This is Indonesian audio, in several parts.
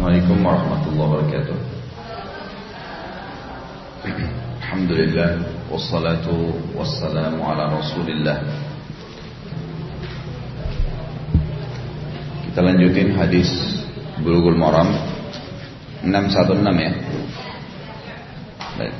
Assalamualaikum warahmatullahi wabarakatuh. Alhamdulillah wassalatu wassalamu ala Rasulillah. Kita lanjutin hadis Bulughul Maram 616 ya. Baik.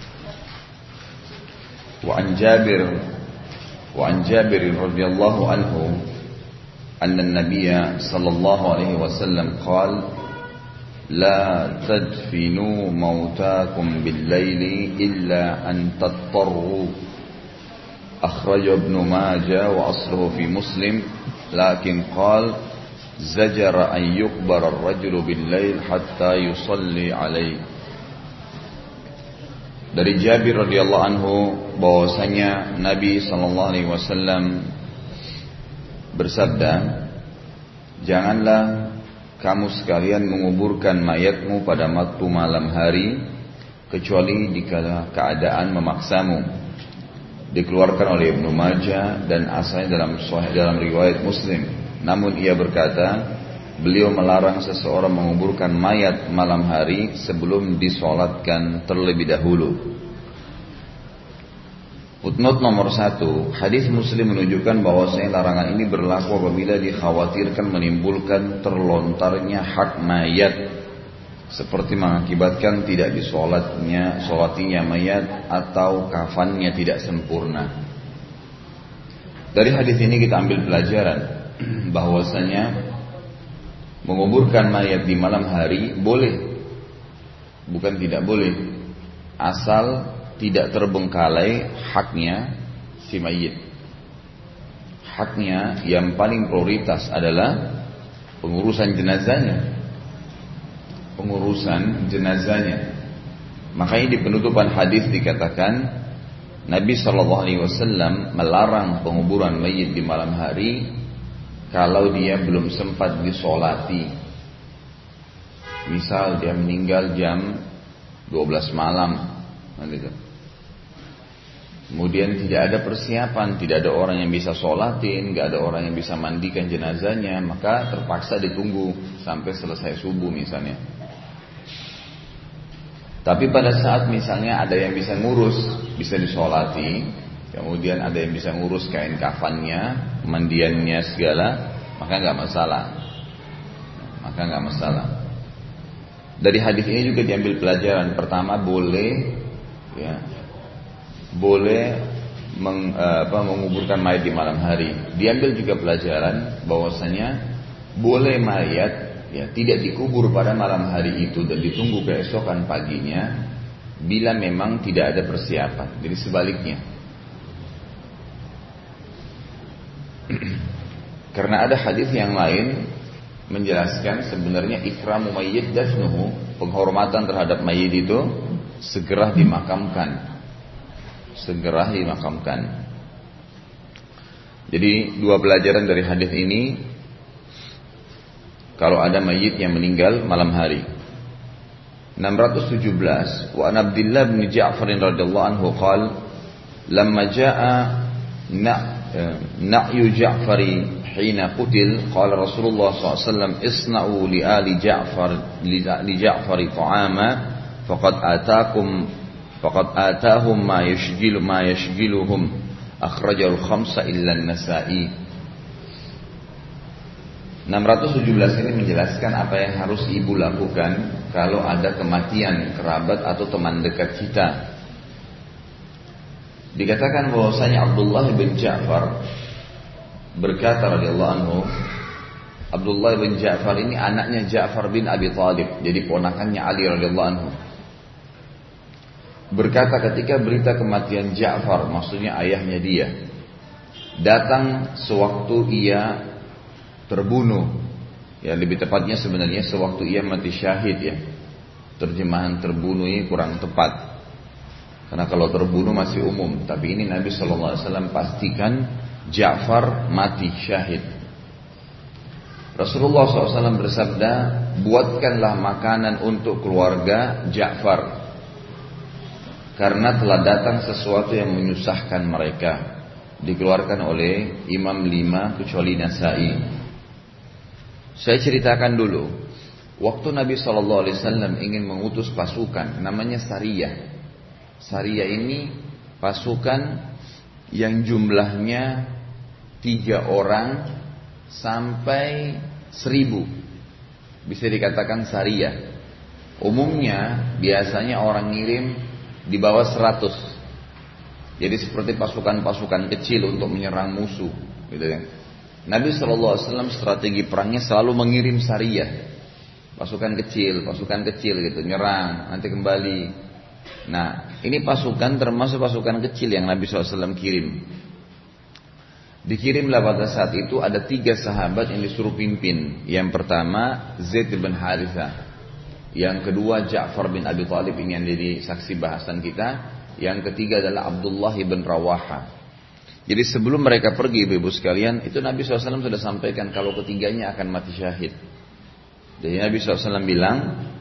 Wa an Jabir radhiyallahu anhu أن النبي صلى الله عليه وسلم قال لا تدفنوا موتاكم بالليل إلا أن تضطروا أخرج ابن ماجه وأصله في مسلم لكن قال زجر أن يقبر الرجل بالليل حتى يصلي عليه. Dari Jabir radhiyallahu anhu bahwasanya Nabi sallallahu alaihi wasallam bersabda, janganlah kamu sekalian menguburkan mayatmu pada waktu malam hari kecuali dikala keadaan memaksamu. Dikeluarkan oleh Ibnu Majah dan asalnya dalam riwayat Muslim. Namun ia berkata, beliau melarang seseorang menguburkan mayat malam hari sebelum disolatkan terlebih dahulu. Footnote nomor 1, hadis Muslim menunjukkan bahwasanya larangan ini berlaku apabila dikhawatirkan menimbulkan terlontarnya hak mayat, seperti mengakibatkan tidak disolatinya mayat atau kafannya tidak sempurna. Dari hadis ini kita ambil pelajaran bahwasanya menguburkan mayat di malam hari boleh, bukan tidak boleh, asal tidak terbengkalai haknya si mayit. Haknya yang paling prioritas adalah pengurusan jenazahnya. Makanya di penutupan hadis dikatakan Nabi SAW melarang penguburan mayit di malam hari kalau dia belum sempat disolati. Misal dia meninggal jam 12 malam, gitu. Kemudian tidak ada persiapan, tidak ada orang yang bisa sholatin, gak ada orang yang bisa mandikan jenazahnya, maka terpaksa ditunggu sampai selesai subuh misalnya. Tapi pada saat misalnya ada yang bisa ngurus, bisa disolati, kemudian ada yang bisa ngurus kain kafannya, mandiannya segala, maka gak masalah. Dari hadis ini juga diambil pelajaran. Pertama, boleh menguburkan mayat di malam hari. Diambil juga pelajaran bahwasanya boleh mayat tidak dikubur pada malam hari itu dan ditunggu keesokan paginya bila memang tidak ada persiapan. Jadi sebaliknya. Karena ada hadis yang lain menjelaskan sebenarnya ikramu mayyit dafnuhu, penghormatan terhadap mayit itu segera dimakamkan. Jadi dua pelajaran dari hadis ini, kalau ada mayit yang meninggal malam hari. 617 wa an Abdullah bin Ja'far radhiyallahu anhu qala lamma jaa na'yu Ja'fari hina qutil qala Rasulullah sallallahu alaihi wasallam isna'u li ali Ja'fari ta'ama faqad atahum ma yashghiluhum akhrajal khamsa illa an-Nasa'i. 617 ini menjelaskan apa yang harus ibu lakukan kalau ada kematian kerabat atau teman dekat kita. Dikatakan bahwasanya Abdullah bin Ja'far berkata radhiyallahu anhu, Abdullah bin Ja'far ini anaknya Ja'far bin Abi Thalib, jadi ponakannya Ali radhiyallahu anhu. Berkata ketika berita kematian Ja'far, maksudnya ayahnya dia, datang sewaktu ia terbunuh, ya lebih tepatnya sebenarnya sewaktu ia mati syahid ya. Terjemahan terbunuh ini kurang tepat, karena kalau terbunuh masih umum, tapi ini Nabi SAW pastikan Ja'far mati syahid. Rasulullah SAW bersabda, buatkanlah makanan untuk keluarga Ja'far, karena telah datang sesuatu yang menyusahkan mereka. Dikeluarkan oleh Imam 5 kecuali Nasa'i. Saya ceritakan dulu. waktu Nabi SAW ingin mengutus pasukan, namanya Sariyah. Sariyah ini pasukan yang jumlahnya 3 orang sampai 1000. Bisa dikatakan Sariyah. Umumnya biasanya orang ngirim di bawah 100. Jadi seperti pasukan-pasukan kecil untuk menyerang musuh, gitu kan. Nabi SAW strategi perangnya selalu mengirim Sariyah. Pasukan kecil gitu, nyerang, nanti kembali. Nah, ini pasukan termasuk pasukan kecil yang Nabi SAW kirim. Dikirimlah pada saat itu ada 3 sahabat yang disuruh pimpin. Yang pertama Zaid bin Harithah, yang kedua Ja'far bin Abi Thalib, ini yang jadi saksi bahasan kita. Yang ketiga adalah Abdullah bin Rawaha. Jadi sebelum mereka pergi, ibu sekalian, itu Nabi SAW sudah sampaikan kalau ketiganya akan mati syahid. Jadi Nabi SAW bilang,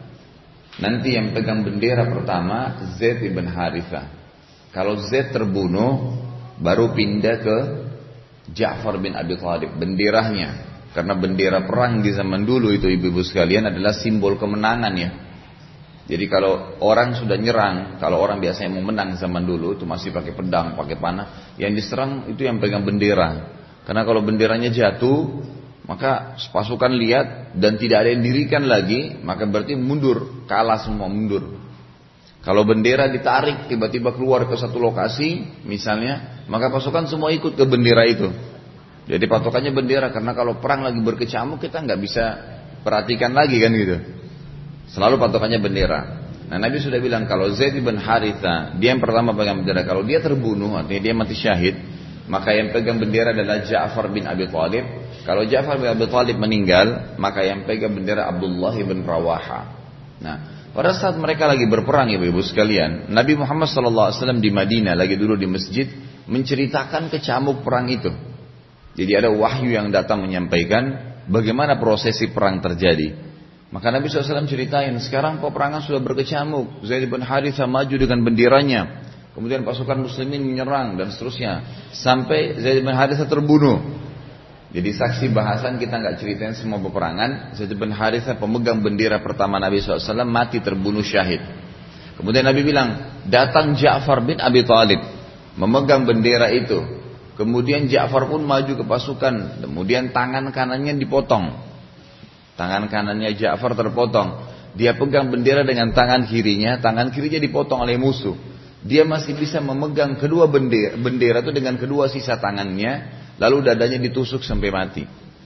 nanti yang pegang bendera pertama Zaid bin Harithah. Kalau Zaid terbunuh, baru pindah ke Ja'far bin Abi Thalib, benderanya. Karena bendera perang di zaman dulu itu, ibu-ibu sekalian, adalah simbol kemenangan ya. Jadi kalau orang sudah nyerang, kalau orang biasanya mau menang zaman dulu itu masih pakai pedang, pakai panah, yang diserang itu yang pegang bendera. Karena kalau benderanya jatuh, maka pasukan lihat dan tidak ada yang dirikan lagi, maka berarti mundur, kalah semua, mundur. Kalau bendera ditarik tiba-tiba keluar ke satu lokasi misalnya, maka pasukan semua ikut ke bendera itu. Jadi patokannya bendera, karena kalau perang lagi berkecamuk kita nggak bisa perhatikan lagi kan gitu. Selalu patokannya bendera. Nah, Nabi sudah bilang kalau Zaid bin Harithah, dia yang pertama pegang bendera, kalau dia terbunuh artinya dia mati syahid, maka yang pegang bendera adalah Ja'far bin Abi Thalib. Kalau Ja'far bin Abi Thalib meninggal, maka yang pegang bendera Abdullah bin Rawaha. Nah, pada saat mereka lagi berperang ibu-ibu sekalian, Nabi Muhammad SAW di Madinah lagi dulu di masjid menceritakan kecamuk perang itu. Jadi ada wahyu yang datang menyampaikan bagaimana prosesi perang terjadi. Maka Nabi SAW ceritain, sekarang peperangan sudah berkecamuk, Zaid bin Harithah maju dengan benderanya, kemudian pasukan muslimin menyerang dan seterusnya, sampai Zaid bin Harithah terbunuh. Jadi saksi bahasan, kita nggak ceritain semua peperangan. Zaid bin Harithah pemegang bendera pertama Nabi SAW mati terbunuh syahid. Kemudian Nabi bilang, datang Ja'far bin Abi Thalib memegang bendera itu. Kemudian Ja'far pun maju ke pasukan, kemudian tangan kanannya dipotong. Tangan kanannya Ja'far terpotong. Dia pegang bendera dengan tangan kirinya dipotong oleh musuh. Dia masih bisa memegang kedua bendera itu dengan kedua sisa tangannya, lalu dadanya ditusuk sampai mati.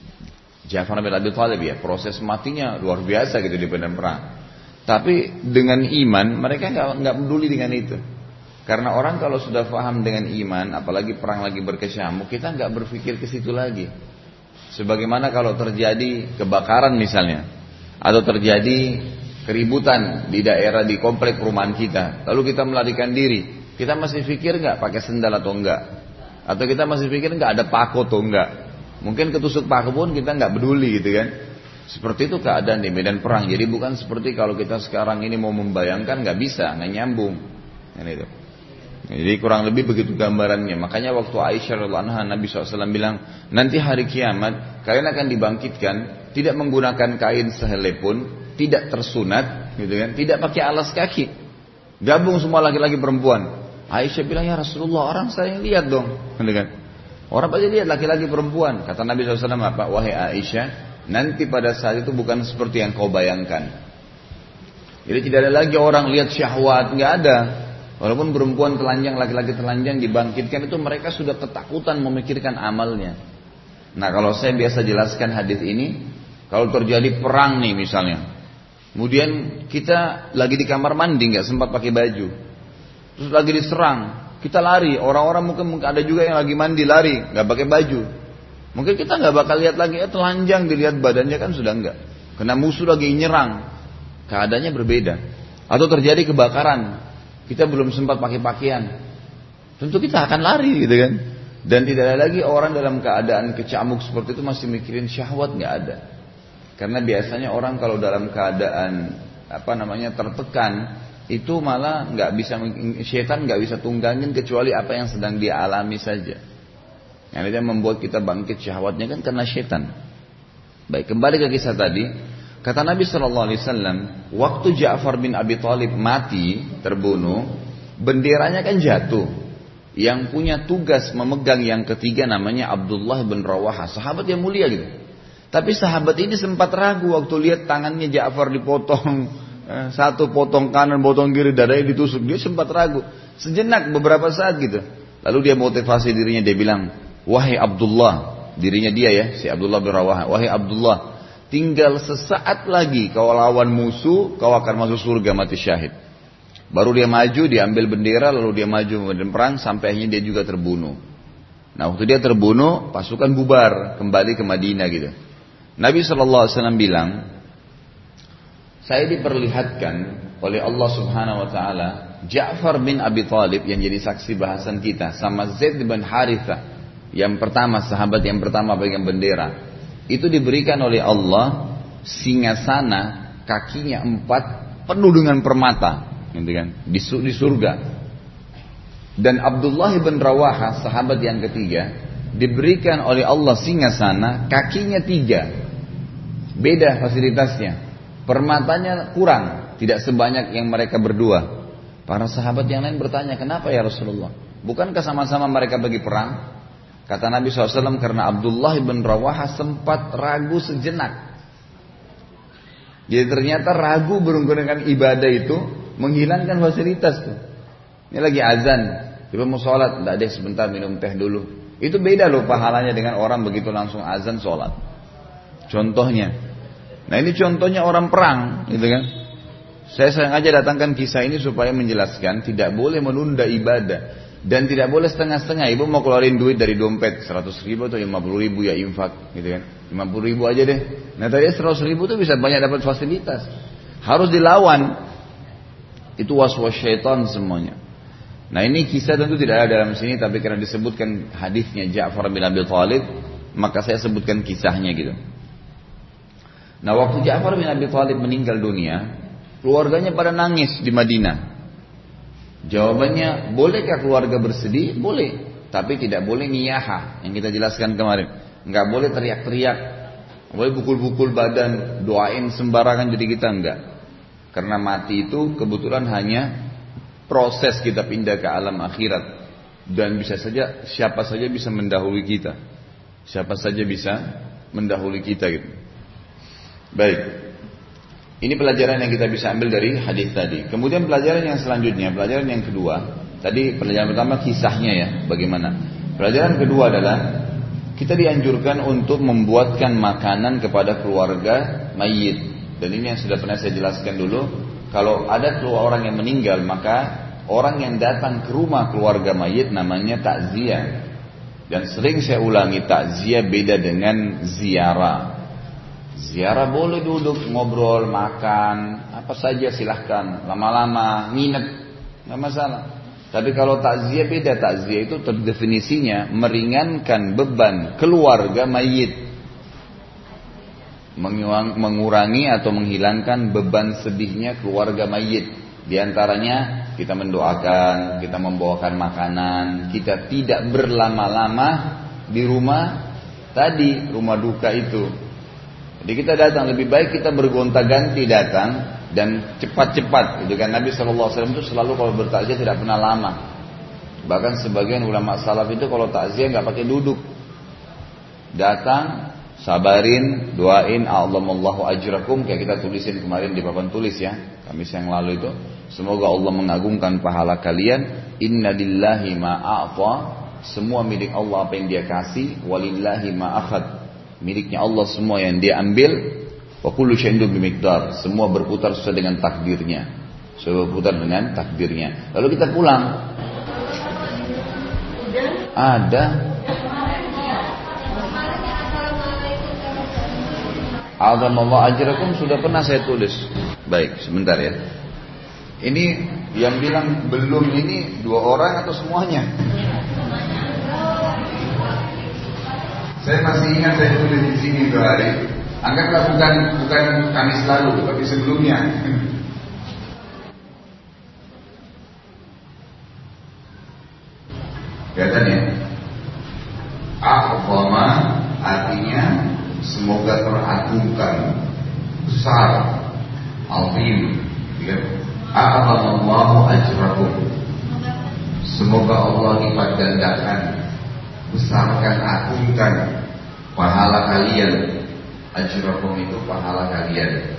Ja'far bin Abi Thalib ya, proses matinya luar biasa gitu di medan perang. Tapi dengan iman mereka nggak peduli dengan itu. Karena orang kalau sudah paham dengan iman, apalagi perang lagi berkecamuk, kita nggak berpikir ke situ lagi. Sebagaimana kalau terjadi kebakaran misalnya, atau terjadi keributan di daerah, di komplek perumahan kita, lalu kita melarikan diri, kita masih pikir nggak pakai sendal atau enggak? Atau kita masih pikir nggak ada paku atau enggak? Mungkin ketusuk paku pun kita nggak peduli gitu kan? Seperti itu keadaan di medan perang. Jadi bukan seperti kalau kita sekarang ini mau membayangkan, nggak bisa, nggak nyambung. Kan itu. Jadi kurang lebih begitu gambarannya. Makanya waktu Aisyah radhiyallahu anha, Nabi SAW bilang, nanti hari kiamat kalian akan dibangkitkan tidak menggunakan kain sehelai pun, tidak tersunat, gitu kan? Tidak pakai alas kaki, gabung semua laki-laki perempuan. Aisyah bilang, ya Rasulullah, orang sering lihat dong, gitu kan? Orang pasti lihat laki-laki perempuan. Kata Nabi SAW apa? Wahai Aisyah, nanti pada saat itu bukan seperti yang kau bayangkan. Jadi tidak ada lagi orang lihat syahwat, nggak ada. Walaupun perempuan telanjang, laki-laki telanjang dibangkitkan, itu mereka sudah ketakutan memikirkan amalnya. Nah, kalau saya biasa jelaskan hadis ini, kalau terjadi perang nih misalnya, kemudian kita lagi di kamar mandi nggak sempat pakai baju, terus lagi diserang, kita lari, orang-orang mungkin ada juga yang lagi mandi lari nggak pakai baju, mungkin kita nggak bakal lihat lagi, telanjang, dilihat badannya kan sudah nggak, kena musuh lagi nyerang, keadaannya berbeda. Atau terjadi kebakaran, kita belum sempat pakai pakaian, tentu kita akan lari gitu kan. Dan tidak ada lagi orang dalam keadaan kecamuk seperti itu masih mikirin syahwat, nggak ada. Karena biasanya orang kalau dalam keadaan tertekan, itu malah nggak bisa, setan nggak bisa tunggangin kecuali apa yang sedang dia alami saja. Yang itu membuat kita bangkit syahwatnya kan karena setan. Baik, kembali ke kisah tadi. Kata Nabi SAW, waktu Ja'far bin Abi Thalib mati, terbunuh, benderanya kan jatuh. Yang punya tugas memegang yang ketiga namanya Abdullah bin Rawaha, sahabat yang mulia gitu. Tapi sahabat ini sempat ragu waktu lihat tangannya Ja'far dipotong, satu potong kanan, potong kiri, dadanya ditusuk. Dia sempat ragu, sejenak beberapa saat gitu. Lalu dia motivasi dirinya, dia bilang, wahai Abdullah, dirinya dia ya, si Abdullah bin Rawaha, wahai Abdullah, tinggal sesaat lagi kau lawan musuh, kau akan masuk surga mati syahid. Baru dia maju, diambil bendera, lalu dia maju medan perang, sampai akhirnya dia juga terbunuh. Nah waktu dia terbunuh, pasukan bubar, kembali ke Madinah gitu. Nabi SAW bilang, saya diperlihatkan oleh Allah Subhanahu Wa Taala, Ja'far bin Abi Thalib yang jadi saksi bahasan kita, sama Zaid bin Harithah, yang pertama, sahabat yang pertama pegang bendera, itu diberikan oleh Allah singgasana kakinya 4 penuh dengan permata, gitu kan, di surga. Dan Abdullah bin Rawaha, sahabat yang ketiga, diberikan oleh Allah singgasana kakinya 3. Beda fasilitasnya, permatanya kurang, tidak sebanyak yang mereka berdua. Para sahabat yang lain bertanya, kenapa ya Rasulullah? Bukankah sama-sama mereka pergi perang? Kata Nabi SAW, karena Abdullah bin Rawaha sempat ragu sejenak. Jadi ternyata ragu menggunakan ibadah itu menghilangkan fasilitas tuh. Ini lagi azan, tiba mau sholat, tidak deh sebentar minum teh dulu. Itu beda loh pahalanya dengan orang begitu langsung azan sholat. Contohnya, nah ini contohnya orang perang, gitu kan? Saya sengaja datangkan kisah ini supaya menjelaskan tidak boleh menunda ibadah. Dan tidak boleh setengah-setengah. Ibu mau keluarin duit dari dompet 100 ribu atau 50 ribu ya infak, gitu kan, 50 ribu aja deh. Nah tadi 100 ribu tuh bisa banyak dapat fasilitas. Harus dilawan. Itu was-was syaitan semuanya. Nah ini kisah tentu tidak ada dalam sini, tapi karena disebutkan hadisnya Ja'far bin Abi Thalib, maka saya sebutkan kisahnya gitu. Nah waktu Ja'far bin Abi Thalib meninggal dunia, keluarganya pada nangis di Madinah. Jawabannya, bolehkah keluarga bersedih? Boleh, tapi tidak boleh niyaha yang kita jelaskan kemarin. Enggak boleh teriak-teriak, boleh pukul-pukul badan, doain sembarangan jadi kita enggak. Karena mati itu kebetulan hanya proses kita pindah ke alam akhirat, dan bisa saja siapa saja bisa mendahului kita, siapa saja bisa mendahului kita gitu. Baik. Ini pelajaran yang kita bisa ambil dari hadis tadi. Kemudian pelajaran yang selanjutnya, pelajaran yang kedua. Tadi pelajaran pertama kisahnya ya, bagaimana. Pelajaran kedua adalah kita dianjurkan untuk membuatkan makanan kepada keluarga mayit. Dan ini yang sudah pernah saya jelaskan dulu. Kalau ada orang yang meninggal, maka orang yang datang ke rumah keluarga mayit namanya takziah. Dan sering saya ulangi, takziah beda dengan ziarah. Ziarah boleh duduk, ngobrol, makan, apa saja silahkan, lama-lama, nginep, nggak masalah. Tapi kalau takziah beda, takziah itu terdefinisinya meringankan beban keluarga mayit, mengurangi atau menghilangkan beban sedihnya keluarga mayit. Di antaranya kita mendoakan, kita membawakan makanan, kita tidak berlama-lama di rumah tadi, rumah duka itu. Jadi kita datang, lebih baik kita bergonta-ganti datang dan cepat-cepat. Gitu kan, Nabi SAW itu selalu kalau bertakziah tidak pernah lama. Bahkan sebagian ulama salaf itu kalau takziah nggak pakai duduk, datang, sabarin, doain, Allahu ajrakum, kayak kita tulisin kemarin di papan tulis ya, Kamis yang lalu itu. Semoga Allah mengagungkan pahala kalian. Inna lillahi ma'a'ta, semua milik Allah apa yang Dia kasih. Walillahi ma'akhad, miliknya Allah semua yang Dia ambil. Wa kullu syai'in bimiqdar, semua berputar sesuai dengan takdirnya. Semua berputar dengan takdirnya. Lalu kita pulang. Ada. Azamallahu ajrakum sudah pernah saya tulis. Baik, sebentar ya. Ini yang bilang belum ini 2 orang atau semuanya? Saya masih ingat saya tulis di sini 2 hari. Anggaplah bukan Kamis lalu, tapi sebelumnya. Kelihatan ya? A'zama artinya semoga teragungkan, besar azim. Ya. A'adallahu ajrakum. Semoga Allah lipat gandakan, besarkan, agungkan pahala kalian. Ajrakum itu pahala kalian.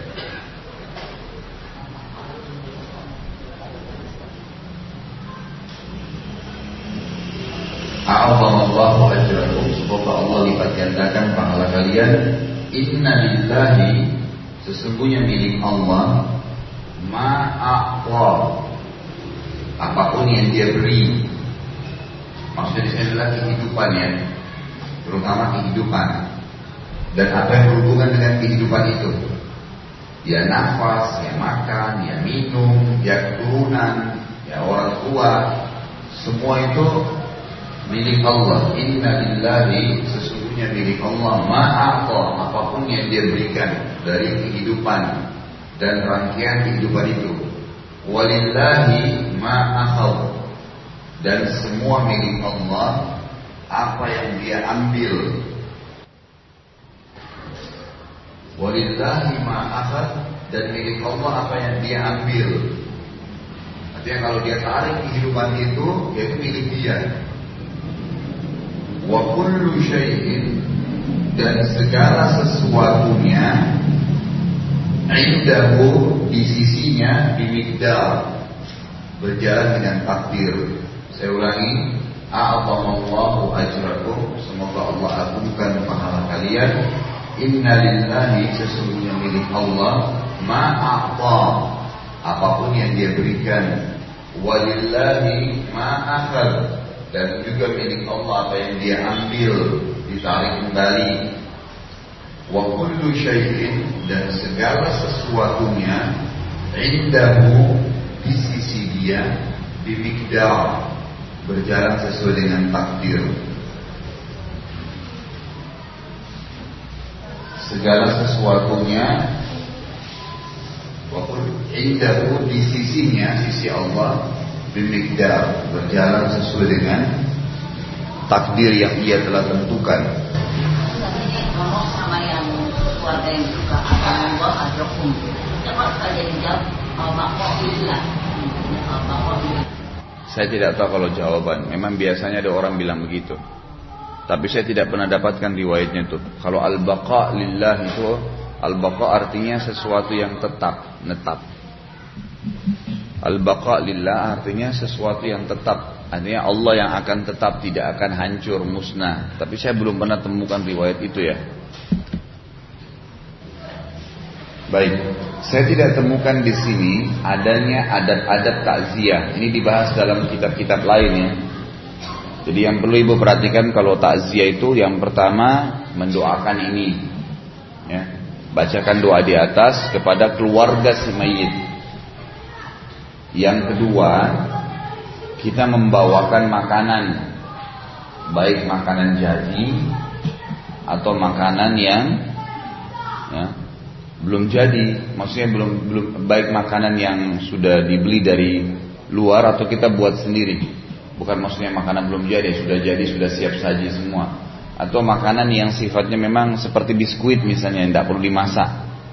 A'adallahu ajrakum. Semoga Allah lipat gandakan pahala kalian. Inna lillahi, sesungguhnya milik Allah, ma'a'ta, apapun yang dia beri. Maksudnya di sini adalah kehidupan ya, terutama kehidupan dan apa yang berhubungan dengan kehidupan itu. Ya nafas, ya makan, ya minum, ya keturunan, ya orang tua, semua itu milik Allah. Inna lillahi, sesungguhnya milik Allah, ma'a'ta, apapun yang dia berikan dari kehidupan dan rangkaian kehidupan itu. Walillahi ma'akhadh, dan semua milik Allah apa yang dia ambil. Walillahi ma'akhadh, dan milik Allah apa yang dia ambil. Artinya kalau dia tarik kehidupan itu, yaitu milik dia. Wa kullu syai'in, dan segala sesuatunya, indahu, di sisinya, bimiqdar, berjalan dengan takdir. Saya ulangi, a'adallahu ajrakum, semoga Allah agungkan pahala kalian. Inna lillahi, sesungguhnya milik Allah, ma'a'ta, apapun yang dia berikan. Walillahi ma'akhadh, dan juga milik Allah apa yang dia ambil, ditarik kembali. Wa kullu syai'in, dan segala sesuatunya, indahu, di sisi dia, bimiqdar, berjalan sesuai dengan takdir. Segala sesuatunya, wa kullu indahu, di sisinya, sisi Allah, bimiqdar, berjalan sesuai dengan takdir yang ia telah tentukan. Ngomong sama yang keluarga yang juga akan membuat ajrokum. Coba saja dijawab al-baqa'illah. Saya tidak tahu kalau jawaban. Memang biasanya ada orang bilang begitu. Tapi saya tidak pernah dapatkan riwayatnya itu. Kalau al-baqa' lillah itu, al-baqa' artinya sesuatu yang tetap, netap. Al-baqa' lillah artinya sesuatu yang tetap. Artinya Allah yang akan tetap, tidak akan hancur, musnah. Tapi saya belum pernah temukan riwayat itu ya. Baik, saya tidak temukan di sini adanya adat-adat takziah. Ini dibahas dalam kitab-kitab lain ya. Jadi yang perlu ibu perhatikan kalau takziah itu, yang pertama mendoakan ini, ya, bacakan doa di atas kepada keluarga si mayit. Yang kedua, kita membawakan makanan, baik makanan jadi atau makanan yang ya, belum jadi, maksudnya belum baik makanan yang sudah dibeli dari luar atau kita buat sendiri. Bukan maksudnya makanan belum jadi, sudah siap saji semua. Atau makanan yang sifatnya memang seperti biskuit misalnya, yang tidak perlu dimasak.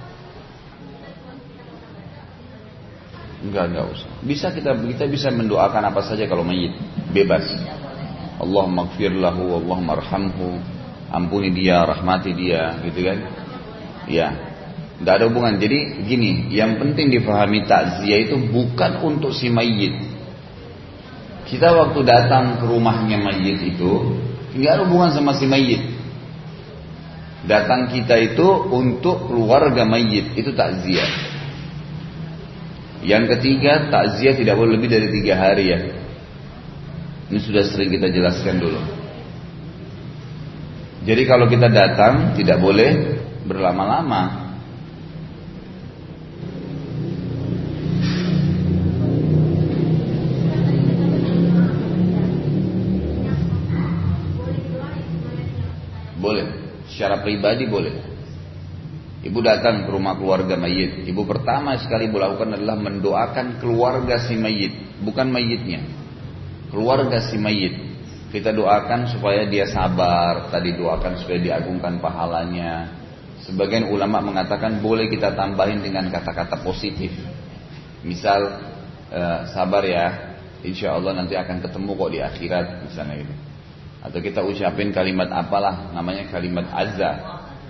Enggak usah. Kita bisa mendoakan apa saja kalau mayit, bebas. Allahumma ighfir lahu, Allahumma arhamhu, ampuni dia, rahmati dia, gitu kan? Ya. Tidak ada hubungan. Jadi gini, yang penting difahami takziah itu bukan untuk si mayit. Kita waktu datang ke rumahnya mayit itu tidak ada hubungan sama si mayit. Datang kita itu untuk keluarga mayit, itu takziah. Yang ketiga, takziah tidak boleh lebih dari 3 hari ya. Ini sudah sering kita jelaskan dulu. Jadi kalau kita datang tidak boleh berlama-lama. Boleh, secara pribadi boleh. Ibu datang ke rumah keluarga mayit, ibu pertama sekali ibu lakukan adalah mendoakan keluarga si mayit, bukan mayitnya, keluarga si mayit. Kita doakan supaya dia sabar, tadi doakan supaya diagungkan pahalanya, Sebagian ulama mengatakan boleh kita tambahin dengan kata-kata positif. Misal sabar ya, insya Allah nanti akan ketemu kok di akhirat misalnya gitu. Atau kita ucapin kalimat apalah, namanya kalimat azza.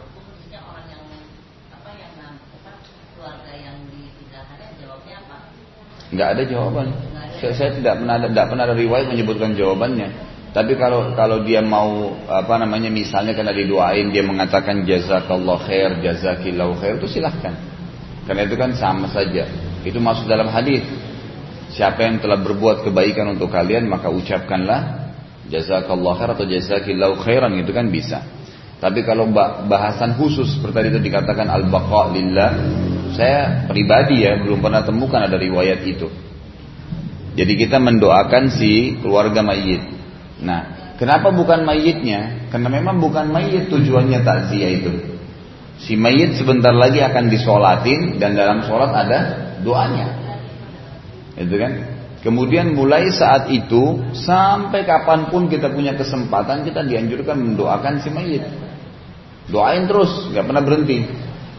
Nggak ada jawaban. Saya tidak pernah ada riwayat menyebutkan jawabannya. Tapi kalau dia mau misalnya karena didoain dia mengatakan jazakallah khair, jazakillahu khair, itu silahkan. Karena itu kan sama saja. Itu masuk dalam hadis. Siapa yang telah berbuat kebaikan untuk kalian maka ucapkanlah jazakallah khair atau jazakillahu khairan, itu kan bisa. Tapi kalau bahasan khusus seperti itu dikatakan al-baqa lillah, saya pribadi ya belum pernah temukan ada riwayat itu. Jadi kita mendoakan si keluarga mayit. Nah, kenapa bukan mayitnya? Karena memang bukan mayit tujuannya takziah itu. Si mayit sebentar lagi akan disolatin dan dalam sholat ada doanya. Itu kan? Kemudian mulai saat itu sampai kapanpun kita punya kesempatan kita dianjurkan mendoakan si mayit. Doain terus, nggak pernah berhenti.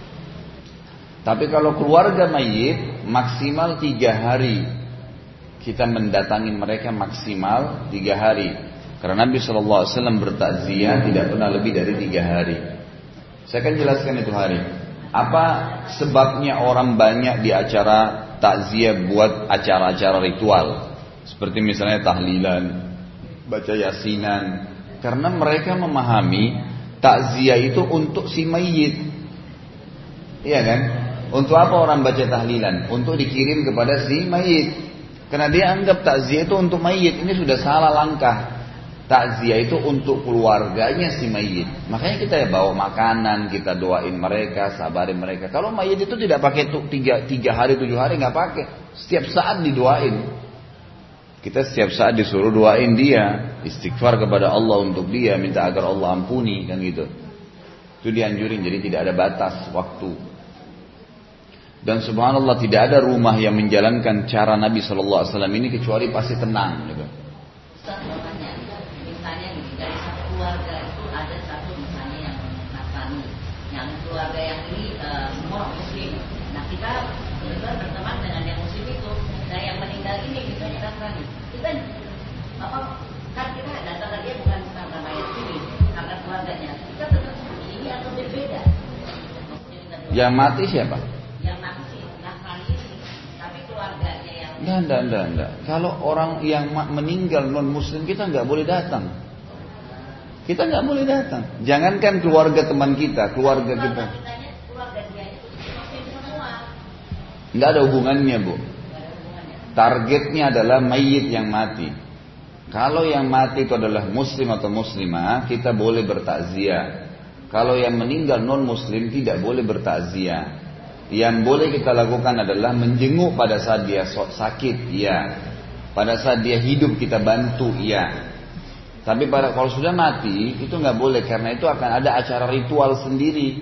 Tapi kalau keluarga mayit maksimal 3 hari kita mendatangi mereka, maksimal 3 hari. Karena Nabi SAW bertakziah tidak pernah lebih dari 3 hari. Saya akan jelaskan itu hari. Apa sebabnya orang banyak di acara takziah buat acara-acara ritual seperti misalnya tahlilan, baca yasinan? Karena mereka memahami takziah itu untuk si mayit. Iya kan? Untuk apa orang baca tahlilan? Untuk dikirim kepada si mayit. Karena dia anggap takziah itu untuk mayit. Ini sudah salah langkah. Takziah itu untuk keluarganya si mayit. Makanya kita ya bawa makanan, kita doain mereka, sabarin mereka. Kalau mayit itu tidak pakai 3 hari 7 hari, nggak pakai. Setiap saat didoain. Kita setiap saat disuruh doain dia, istighfar kepada Allah untuk dia, minta agar Allah ampuni, kan gitu. Itu dianjurin, jadi tidak ada batas waktu. Dan subhanallah tidak ada rumah yang menjalankan cara Nabi SAW ini kecuali pasti tenang. Gitu. Misalnya dari satu keluarga itu ada satu misalnya yang Nasrani, yang keluarga yang ini semua Muslim. Nah kita kebetulan berteman dengan yang Muslim itu. Nah yang meninggal ini misalnya Nasrani, kita kan kita datang ke dia bukan karena mayat ini, karena keluarganya. Kita tetap ini atau berbeda. Yang mati siapa? Yang mati Nasrani ini, tapi keluarganya yang. Enggak. Kalau orang yang meninggal non Muslim kita nggak boleh datang. Kita nggak boleh datang. Jangankan keluarga teman kita, keluarga kita. Keluarga dia itu Muslim semua. Nggak ada hubungannya, Bu. Targetnya adalah mayit yang mati. Kalau yang mati itu adalah Muslim atau Muslimah, kita boleh bertakziah. Kalau yang meninggal non Muslim tidak boleh bertakziah. Yang boleh kita lakukan adalah menjenguk pada saat dia sakit, ya. Pada saat dia hidup kita bantu, ya. Tapi kalau sudah mati itu nggak boleh karena itu akan ada acara ritual sendiri.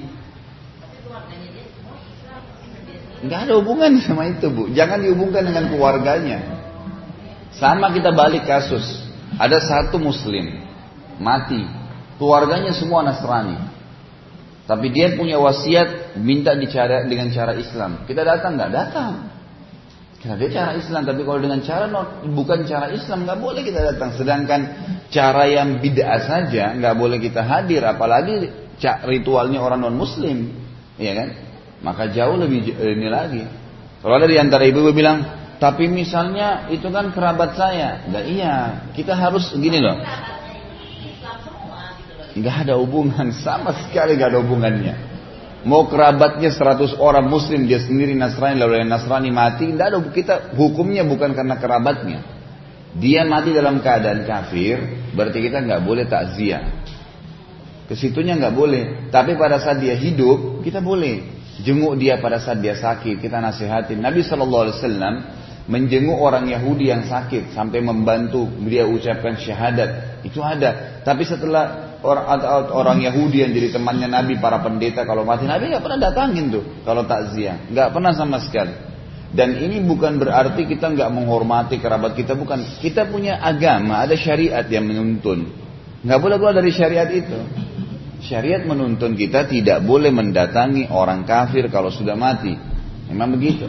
Nggak ada hubungan sama itu, Bu. Jangan dihubungkan dengan keluarganya. Sama kita balik kasus. Ada satu Muslim mati, keluarganya semua Nasrani. Tapi dia punya wasiat minta dengan cara Islam. Kita datang nggak? Datang. Karena dia cara Islam. Tapi kalau dengan cara bukan cara Islam nggak boleh kita datang. Sedangkan cara yang bid'ah saja nggak boleh kita hadir. Apalagi ritualnya orang non Muslim, ya kan? Maka jauh lebih ini lagi. Kalau ada di antara ibu-ibu bilang, tapi misalnya itu kan kerabat saya. Nggak, iya. Kita harus gini loh. Nggak ada hubungan, sama sekali nggak ada hubungannya. Mau kerabatnya 100 orang Muslim, dia sendiri Nasrani, lalu yang Nasrani mati, nggak ada. Kita hukumnya bukan karena kerabatnya. Dia mati dalam keadaan kafir, berarti kita nggak boleh takziah. Kesitunya nggak boleh. Tapi pada saat dia hidup, kita boleh jenguk dia pada saat dia sakit. Kita nasihatin. Nabi SAW menjenguk orang Yahudi yang sakit sampai membantu dia ucapkan syahadat. Itu ada. Tapi setelah orang Yahudi yang jadi temannya Nabi, para pendeta kalau mati, Nabi nggak pernah datangin tuh kalau takziah, nggak pernah sama sekali. Dan ini bukan berarti kita nggak menghormati kerabat kita, bukan. Kita punya agama, ada syariat yang menuntun. Nggak boleh keluar dari syariat itu. Syariat menuntun kita tidak boleh mendatangi orang kafir kalau sudah mati. Memang begitu.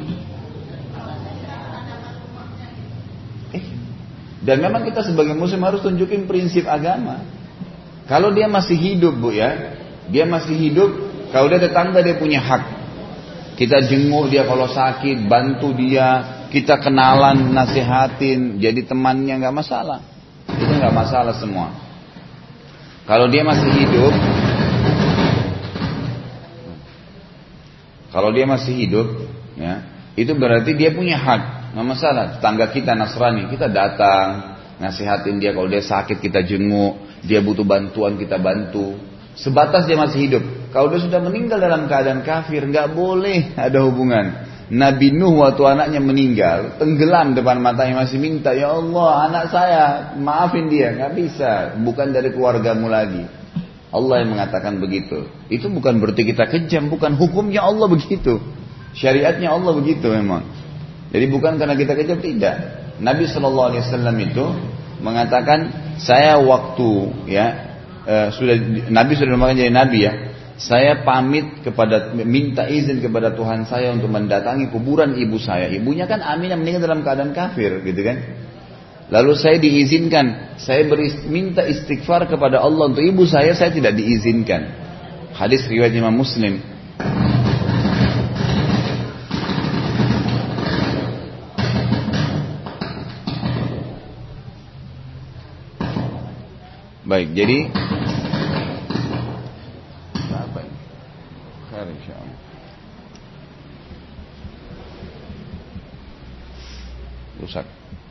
Dan memang kita sebagai muslim harus tunjukin prinsip agama. Kalau dia masih hidup Bu ya, dia masih hidup, kalau dia tetangga dia punya hak. Kita jenguk dia kalau sakit, bantu dia, kita kenalan, nasihatin, jadi temannya nggak masalah. Itu nggak masalah semua. Kalau dia masih hidup, ya, itu berarti dia punya hak. Nggak masalah. Tetangga kita Nasrani, kita datang, nasihatin dia kalau dia sakit kita jenguk, dia butuh bantuan kita bantu. Sebatas dia masih hidup. Kalau dia sudah meninggal dalam keadaan kafir, nggak boleh ada hubungan. Nabi Nuh waktu anaknya meninggal, tenggelam depan matanya masih minta, ya Allah anak saya, maafin dia, nggak bisa, bukan dari keluargamu lagi. Allah yang mengatakan begitu. Itu bukan berarti kita kejam, bukan, hukumnya Allah begitu, syariatnya Allah begitu memang. Jadi bukan karena kita kejam, tidak. Nabi SAW itu mengatakan, saya waktu ya Nabi sudah mengatakan jadi Nabi ya. Saya pamit minta izin kepada Tuhan saya untuk mendatangi kuburan ibu saya. Ibunya kan Aminah meninggal dalam keadaan kafir, gitu kan? Lalu saya diizinkan, saya minta istighfar kepada Allah untuk ibu saya tidak diizinkan. Hadis riwayat Imam Muslim. Baik, jadi rusak.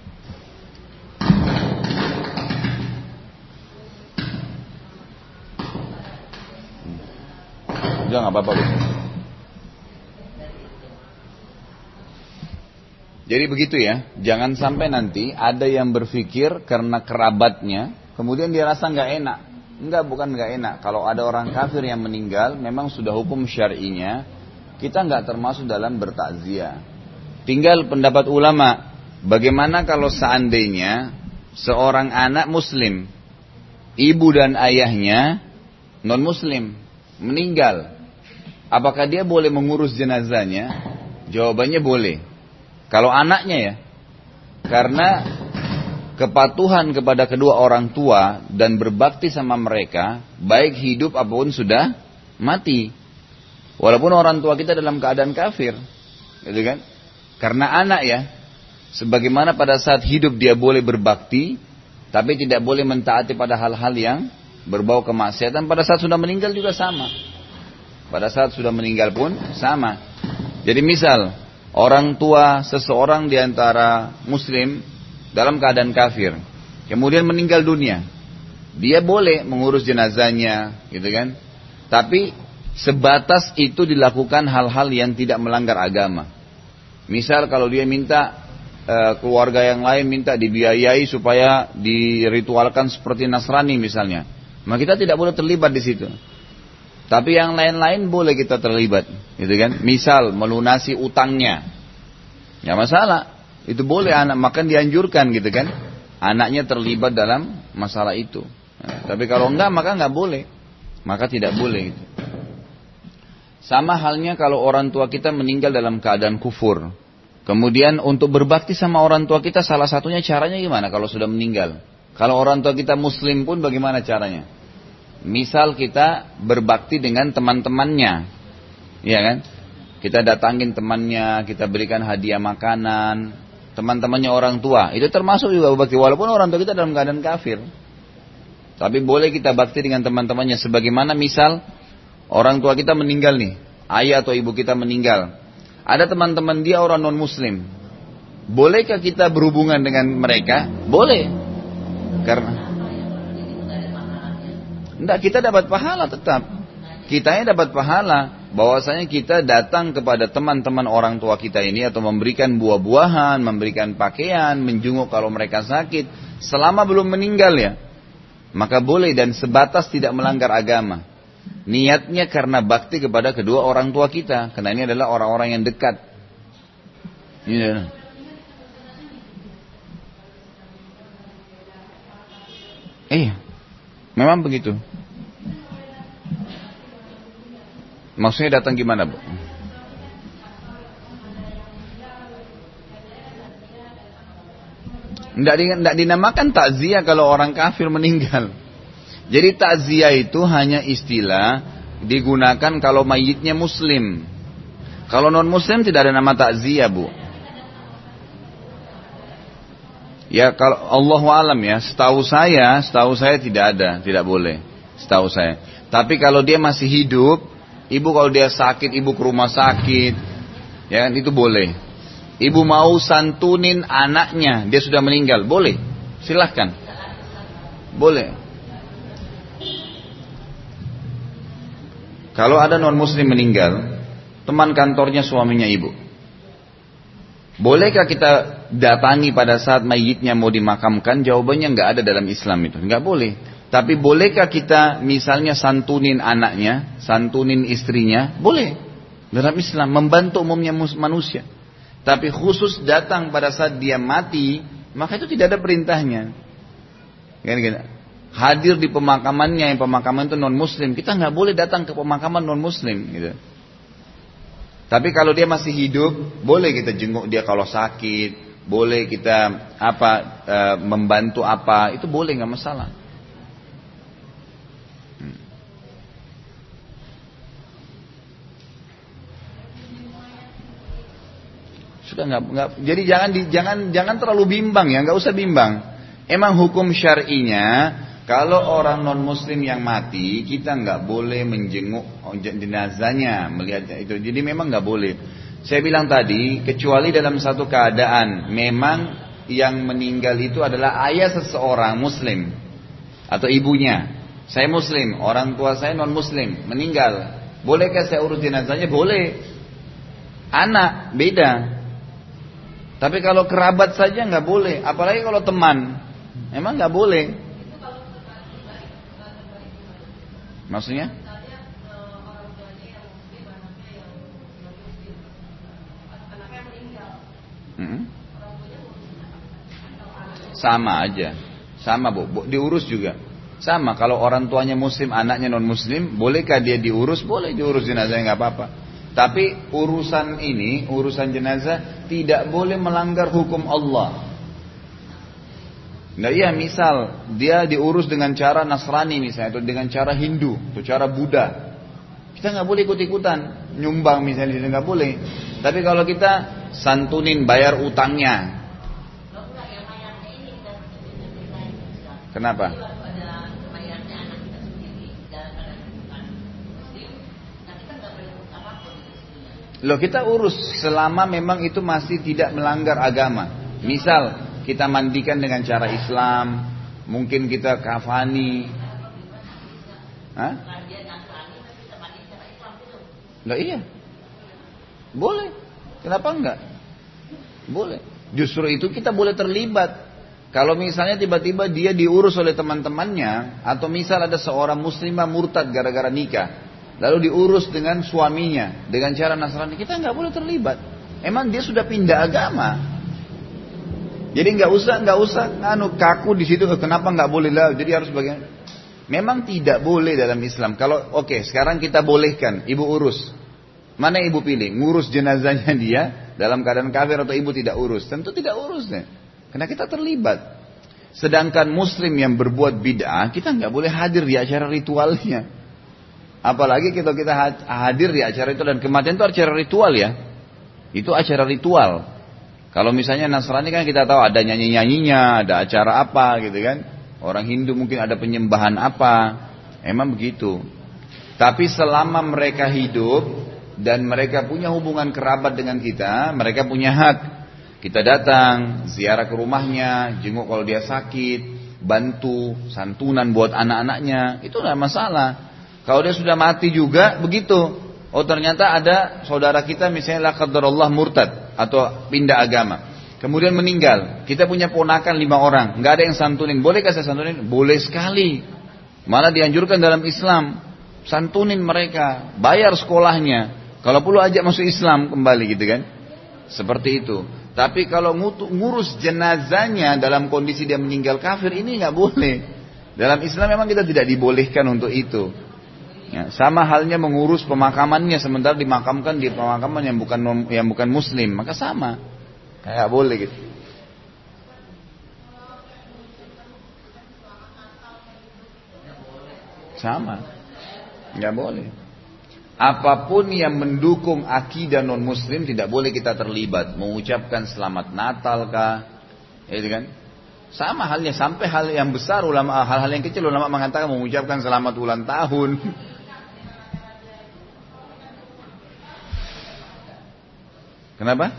Udah nggak apa-apa. Jadi begitu ya, jangan sampai nanti ada yang berpikir karena kerabatnya, kemudian dia rasa nggak enak. Enggak, bukan nggak enak. Kalau ada orang kafir yang meninggal, memang sudah hukum syar'inya, kita nggak termasuk dalam bertakziah. Tinggal pendapat ulama. Bagaimana kalau seandainya seorang anak muslim, ibu dan ayahnya non muslim, meninggal, apakah dia boleh mengurus jenazahnya? Jawabannya boleh. Kalau anaknya ya, karena kepatuhan kepada kedua orang tua dan berbakti sama mereka, baik hidup apapun sudah mati. Walaupun orang tua kita dalam keadaan kafir, gitu kan? Karena anak ya, sebagaimana pada saat hidup dia boleh berbakti, tapi tidak boleh mentaati pada hal-hal yang berbau kemaksiatan. Pada saat sudah meninggal juga sama. Pada saat sudah meninggal pun sama. Jadi misal orang tua seseorang di antara muslim dalam keadaan kafir, kemudian meninggal dunia, dia boleh mengurus jenazahnya, gitu kan? Tapi sebatas itu dilakukan hal-hal yang tidak melanggar agama. Misal kalau dia minta keluarga yang lain minta dibiayai supaya diritualkan seperti Nasrani misalnya, maka kita tidak boleh terlibat di situ. Tapi yang lain-lain boleh kita terlibat, gitu kan? Misal melunasi utangnya, ya masalah, itu boleh anak, makan dianjurkan, gitu kan? Anaknya terlibat dalam masalah itu. Nah, tapi kalau enggak, maka enggak boleh, maka tidak boleh. Gitu. Sama halnya kalau orang tua kita meninggal dalam keadaan kufur. Kemudian untuk berbakti sama orang tua kita, salah satunya caranya gimana kalau sudah meninggal? Kalau orang tua kita muslim pun bagaimana caranya? Misal kita berbakti dengan teman-temannya, ya kan? Kita datangin temannya, kita berikan hadiah makanan, teman-temannya orang tua. Itu termasuk juga berbakti, walaupun orang tua kita dalam keadaan kafir. Tapi boleh kita bakti dengan teman-temannya. Sebagaimana misal orang tua kita meninggal nih, ayah atau ibu kita meninggal. Ada teman-teman dia orang non-muslim. Bolehkah kita berhubungan dengan mereka? Boleh. Karena enggak, kita dapat pahala tetap. Kitanya dapat pahala. Bahwasanya kita datang kepada teman-teman orang tua kita ini atau memberikan buah-buahan, memberikan pakaian, menjenguk kalau mereka sakit, selama belum meninggal ya. Maka boleh dan sebatas tidak melanggar agama. Niatnya karena bakti kepada kedua orang tua kita, karena ini adalah orang-orang yang dekat. Ini memang begitu. Maksudnya datang gimana, Bu? Tidak dinamakan takziah kalau orang kafir meninggal. Jadi takziah itu hanya istilah digunakan kalau mayitnya muslim. Kalau non muslim tidak ada nama takziah, Bu. Ya kalau Allahu alam ya, setahu saya tidak ada, tidak boleh, setahu saya. Tapi kalau dia masih hidup, ibu kalau dia sakit, ibu ke rumah sakit, ya kan itu boleh. Ibu mau santunin anaknya, dia sudah meninggal, boleh, silahkan, boleh. Kalau ada non muslim meninggal, teman kantornya suaminya ibu, bolehkah kita datangi pada saat mayitnya mau dimakamkan? Jawabannya nggak ada dalam Islam itu, nggak boleh. Tapi bolehkah kita misalnya santunin anaknya, santunin istrinya? Boleh. Dalam Islam membantu umumnya manusia. Tapi khusus datang pada saat dia mati, maka itu tidak ada perintahnya. Hadir di pemakamannya, yang pemakaman itu non muslim, kita nggak boleh datang ke pemakaman non muslim gitu. Tapi kalau dia masih hidup, boleh kita jenguk dia kalau sakit, boleh kita membantu apa, itu boleh, nggak masalah. Sudah nggak. Jadi jangan terlalu bimbang ya, nggak usah bimbang. Emang hukum syar'inya, kalau orang non muslim yang mati, kita nggak boleh menjenguk jenazahnya, melihat itu. Jadi memang nggak boleh. Saya bilang tadi, kecuali dalam satu keadaan, memang yang meninggal itu adalah ayah seseorang muslim atau ibunya. Saya muslim, orang tua saya non muslim, meninggal. Bolehkah saya urus jenazahnya? Boleh. Anak beda. Tapi kalau kerabat saja nggak boleh, apalagi kalau teman, emang nggak boleh. Maksudnya? Sama aja, sama Bu, diurus juga. Sama, kalau orang tuanya muslim, anaknya non muslim, bolehkah dia diurus? Boleh diurus jenazahnya, nggak apa-apa. Tapi urusan ini, urusan jenazah tidak boleh melanggar hukum Allah. Nah iya, misal dia diurus dengan cara Nasrani misalnya, atau dengan cara Hindu, atau cara Buddha, kita nggak boleh ikut-ikutan nyumbang misalnya, nggak boleh. Tapi kalau kita santunin, bayar utangnya. Kenapa? Loh, kita urus selama memang itu masih tidak melanggar agama. Misal kita mandikan dengan cara Islam, mungkin kita kafani. Hah? Loh iya, boleh. Kenapa enggak? Boleh. Justru itu kita boleh terlibat. Kalau misalnya tiba-tiba dia diurus oleh teman-temannya, atau misal ada seorang muslimah murtad gara-gara nikah, lalu diurus dengan suaminya dengan cara Nasrani, kita nggak boleh terlibat. Emang dia sudah pindah agama. Jadi nggak usah kaku di situ. Kenapa nggak boleh lah? Jadi harus bagaimana? Memang tidak boleh dalam Islam. Kalau sekarang kita bolehkan ibu urus, mana ibu pilih? Ngurus jenazahnya dia dalam keadaan kafir atau ibu tidak urus? Tentu tidak urus deh. Karena kita terlibat. Sedangkan muslim yang berbuat bid'ah, kita nggak boleh hadir di acara ritualnya. Apalagi kita hadir di acara itu, dan kematian itu acara ritual ya. Itu acara ritual. Kalau misalnya Nasrani kan kita tahu ada nyanyi-nyanyinya, ada acara apa gitu kan. Orang Hindu mungkin ada penyembahan apa. Emang begitu. Tapi selama mereka hidup dan mereka punya hubungan kerabat dengan kita, mereka punya hak. Kita datang, ziarah ke rumahnya, jenguk kalau dia sakit, bantu, santunan buat anak-anaknya, itu tidak masalah. Kalau dia sudah mati juga begitu. Oh ternyata ada saudara kita misalnya la qadarullah murtad atau pindah agama, kemudian meninggal. Kita punya ponakan 5 orang, nggak ada yang santunin. Bolehkah saya santunin? Boleh sekali. Malah dianjurkan dalam Islam, santunin mereka, bayar sekolahnya. Kalau perlu ajak masuk Islam kembali gitu kan. Seperti itu. Tapi kalau ngurus jenazahnya dalam kondisi dia meninggal kafir, ini nggak boleh. Dalam Islam memang kita tidak dibolehkan untuk itu. Ya, sama halnya mengurus pemakamannya sementara dimakamkan di pemakaman yang bukan muslim, maka sama. Kayak boleh gitu. Sama. Nggak boleh. Apapun yang mendukung akidah non muslim tidak boleh kita terlibat. Mengucapkan selamat Natal kah, itu kan? Sama halnya, sampai hal yang besar ulama, hal-hal yang kecil ulama mengatakan mengucapkan selamat ulang tahun. Kenapa?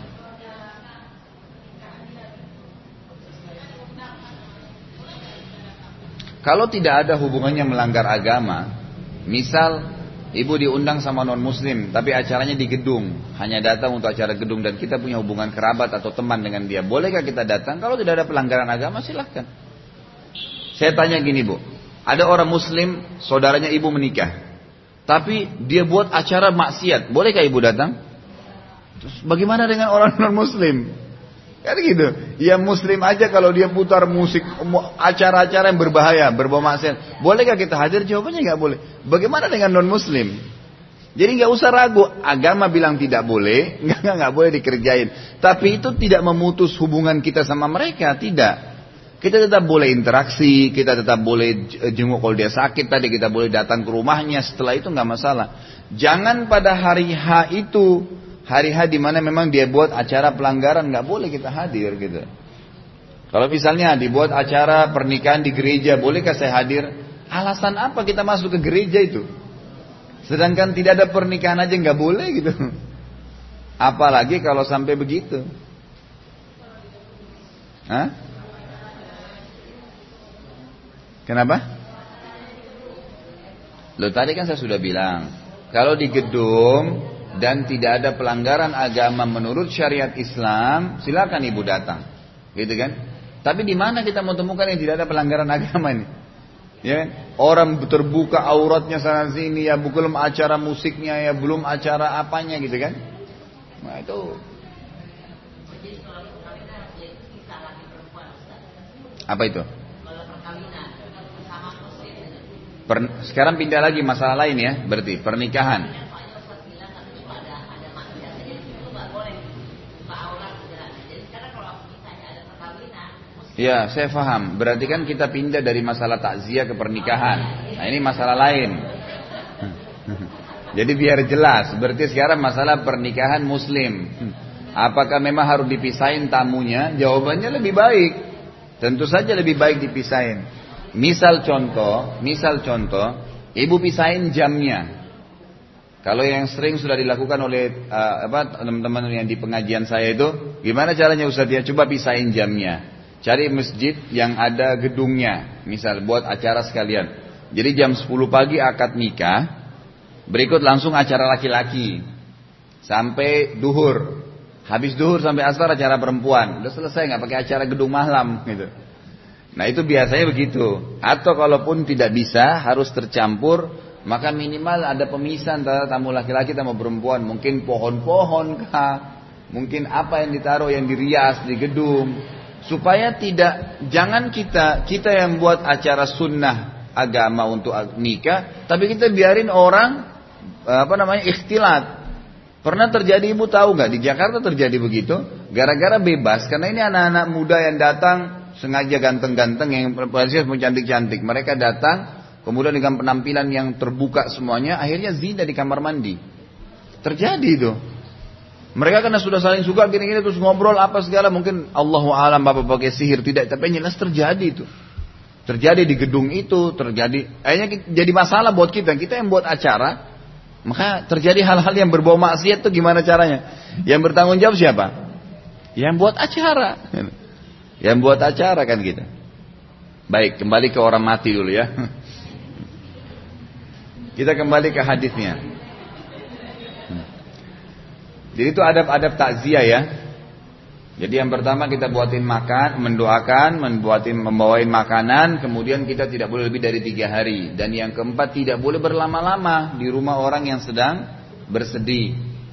Kalau tidak ada hubungannya melanggar agama, misal ibu diundang sama non muslim, tapi acaranya di gedung, hanya datang untuk acara gedung dan kita punya hubungan kerabat atau teman dengan dia, bolehkah kita datang? Kalau tidak ada pelanggaran agama silahkan. Saya tanya gini bu, ada orang muslim, saudaranya ibu menikah, tapi dia buat acara maksiat, bolehkah ibu datang? Terus bagaimana dengan orang non muslim? Kan gitu. Ya muslim aja kalau dia putar musik, acara-acara yang berbahaya, berbau maksiat, bolehkah kita hadir? Jawabannya nggak boleh. Bagaimana dengan non muslim? Jadi nggak usah ragu. Agama bilang tidak boleh, nggak boleh dikerjain. Tapi itu tidak memutus hubungan kita sama mereka, tidak. Kita tetap boleh interaksi, kita tetap boleh jenguk kalau dia sakit tadi, kita boleh datang ke rumahnya. Setelah itu nggak masalah. Jangan pada hari H itu. Hari-hari di mana memang dia buat acara pelanggaran, nggak boleh kita hadir gitu. Kalau misalnya dibuat acara pernikahan di gereja, bolehkah saya hadir? Alasan apa kita masuk ke gereja itu? Sedangkan tidak ada pernikahan aja nggak boleh gitu. Apalagi kalau sampai begitu. Hah? Kenapa? Loh tadi kan saya sudah bilang, kalau di gedung dan tidak ada pelanggaran agama menurut syariat Islam, silakan ibu datang, gitu kan? Tapi di mana kita mau temukan yang tidak ada pelanggaran agama ini? Ya, orang terbuka auratnya sana sini, ya belum acara musiknya, ya belum acara apanya, gitu kan? Nah itu. Apa itu? Sekarang pindah lagi masalah lain ya, berarti pernikahan. Ya, saya paham. Berarti kan kita pindah dari masalah takziah ke pernikahan. Nah, ini masalah lain. Jadi biar jelas, berarti sekarang masalah pernikahan muslim. Apakah memang harus dipisahin tamunya? Jawabannya lebih baik. Tentu saja lebih baik dipisahin. Misal contoh, ibu pisahin jamnya. Kalau yang sering sudah dilakukan oleh teman-teman yang di pengajian saya itu, gimana caranya Ustaz ya? Coba pisahin jamnya. Cari masjid yang ada gedungnya, misal buat acara sekalian. Jadi jam 10 pagi akad nikah, berikut langsung acara laki-laki sampai duhur. Habis duhur sampai asar acara perempuan. Udah selesai, nggak pakai acara gedung malam gitu. Nah itu biasanya begitu. Atau kalaupun tidak bisa harus tercampur, maka minimal ada pemisah antara tamu laki-laki tamu perempuan. Mungkin pohon-pohon kah, mungkin apa yang ditaruh yang dirias di gedung. Supaya jangan kita yang buat acara sunnah agama untuk nikah, tapi kita biarin orang ikhtilat. Pernah terjadi, ibu tahu nggak, di Jakarta terjadi begitu, gara-gara bebas, karena ini anak-anak muda yang datang sengaja ganteng-ganteng, yang cantik-cantik, mereka datang, kemudian dengan penampilan yang terbuka semuanya, akhirnya zina di kamar mandi. Terjadi itu. Mereka karena sudah saling suka gini-gini terus ngobrol apa segala, mungkin Allahu a'lam bapak pakai sihir tidak, tapi jelas terjadi itu. Terjadi di gedung itu, akhirnya jadi masalah buat kita yang buat acara, maka terjadi hal-hal yang berbau maksiat itu gimana caranya? Yang bertanggung jawab siapa? Yang buat acara. Yang buat acara kan kita. Baik, kembali ke orang mati dulu ya. Kita kembali ke hadisnya. Jadi itu adab-adab takziah ya. Jadi yang pertama kita buatin makan, mendoakan, membawain makanan, kemudian kita tidak boleh lebih dari 3 hari. Dan yang keempat tidak boleh berlama-lama di rumah orang yang sedang bersedih.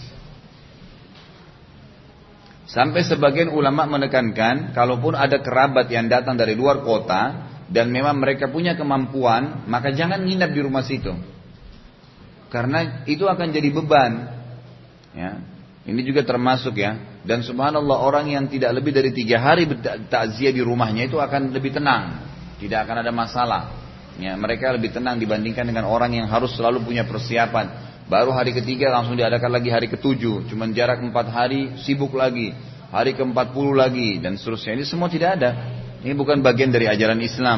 Sampai sebagian ulama menekankan, kalaupun ada kerabat yang datang dari luar kota dan memang mereka punya kemampuan, maka jangan nginap di rumah situ. Karena itu akan jadi beban. Ya. Ini juga termasuk ya. Dan subhanallah orang yang tidak lebih dari 3 hari takziah di rumahnya itu akan lebih tenang. Tidak akan ada masalah. Ya, mereka lebih tenang dibandingkan dengan orang yang harus selalu punya persiapan. Baru hari ketiga langsung diadakan lagi hari ke-7. Cuman jarak 4 hari sibuk lagi. Hari ke-40 lagi dan seterusnya. Ini semua tidak ada. Ini bukan bagian dari ajaran Islam.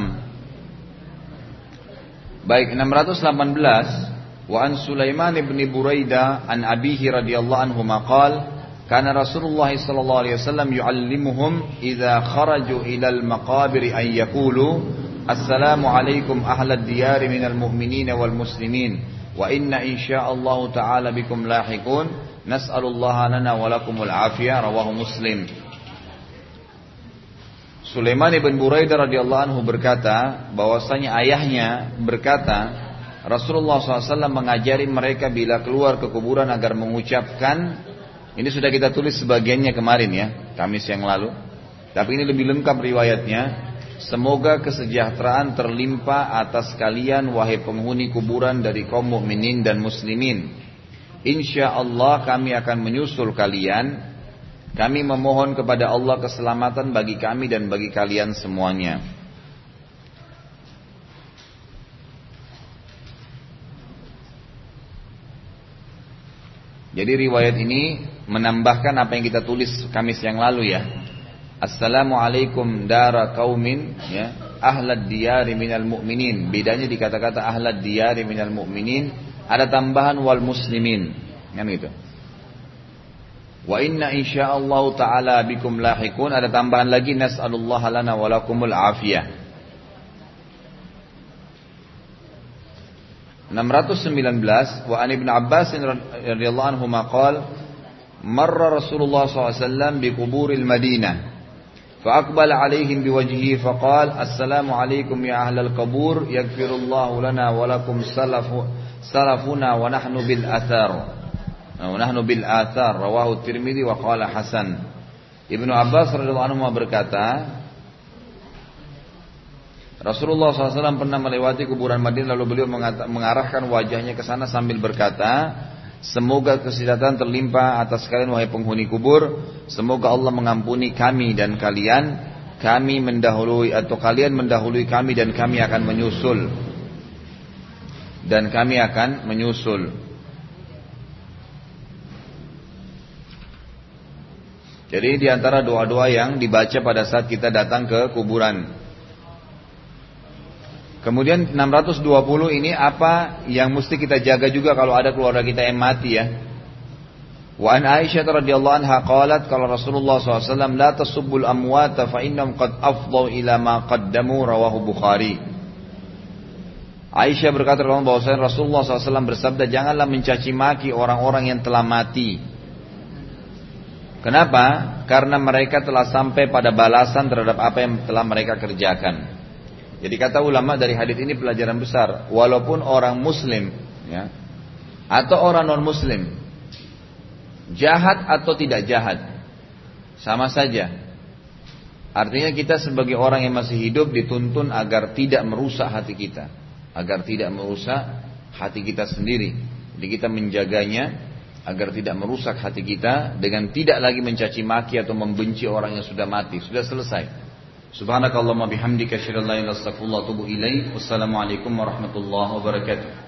Baik, 618. Wa an Sulaiman ibn Buraidah an abihi radhiyallahu anhu maqal kana Rasulullah sallallahu alaihi wasallam yuallimuhum idza kharaju ila al-maqabir an yaqulu assalamu alaikum ahlad diyar minal mu'minin wal muslimin wa inna insyaallah ta'ala bikum lahiqun nas'alullaha lana wa lakumul afiyah rawahu Muslim. Sulaiman ibn Buraidah radhiyallahu anhu berkata bahwasanya ayahnya berkata Rasulullah SAW mengajari mereka bila keluar ke kuburan agar mengucapkan, ini sudah kita tulis sebagiannya kemarin ya, Kamis yang lalu. Tapi ini lebih lengkap riwayatnya. Semoga kesejahteraan terlimpah atas kalian wahai penghuni kuburan dari kaum mukminin dan muslimin. Insyaallah kami akan menyusul kalian. Kami memohon kepada Allah keselamatan bagi kami dan bagi kalian semuanya. Jadi riwayat ini menambahkan apa yang kita tulis Kamis yang lalu ya. Assalamualaikum dara qaumin ya, ahlad diyari minal mu'minin. Bedanya di kata-kata ahlad diyari minal mu'minin ada tambahan wal muslimin. Kan gitu. Wa inna insyaallah ta'ala bikum lahiqun, ada tambahan lagi nas'alullaha lana wa lakumul afiyah. 619 wa an Ibn Abbas radhiyallahu anhu maqal marra Rasulullah SAW bi quburil Madinah fa aqbala alaihim biwajhihi fa qala assalamu alaikum ya ahlal qubur yaghfirullahu lana wa lakum salafuna wa nahnu bil athar rawahu Tirmidzi wa qala hasan. Ibnu Abbas radhiyallahu anhu berkata Rasulullah SAW pernah melewati kuburan Madinah lalu beliau mengarahkan wajahnya ke sana sambil berkata, semoga kesejahteraan terlimpah atas kalian wahai penghuni kubur, semoga Allah mengampuni kami dan kalian, kami mendahului atau kalian mendahului kami dan kami akan menyusul. Dan kami akan menyusul. Jadi di antara doa-doa yang dibaca pada saat kita datang ke kuburan. Kemudian 620 ini apa yang mesti kita jaga juga kalau ada keluarga kita yang mati ya. Wa an Aisyah radhiyallahu anha qalat kalau Rasulullah SAW la tasubbul amwata fa innahum qad afdhaw ila ma qaddamu rawahu Bukhari. Aisyah berkata bahwasanya Rasulullah SAW bersabda janganlah mencaci maki orang-orang yang telah mati. Kenapa? Karena mereka telah sampai pada balasan terhadap apa yang telah mereka kerjakan. Jadi kata ulama dari hadis ini pelajaran besar. Walaupun orang muslim ya, atau orang non muslim, jahat atau tidak jahat, sama saja. Artinya kita sebagai orang yang masih hidup dituntun agar tidak merusak hati kita, agar tidak merusak hati kita sendiri. Jadi kita menjaganya agar tidak merusak hati kita dengan tidak lagi mencaci maki atau membenci orang yang sudah mati. Sudah selesai. Subhanakallahumma bihamdika asyhadu an la ilaha illa anta astaghfiruka wa atubu ilaik. Wassalamualaikum warahmatullahi wabarakatuh.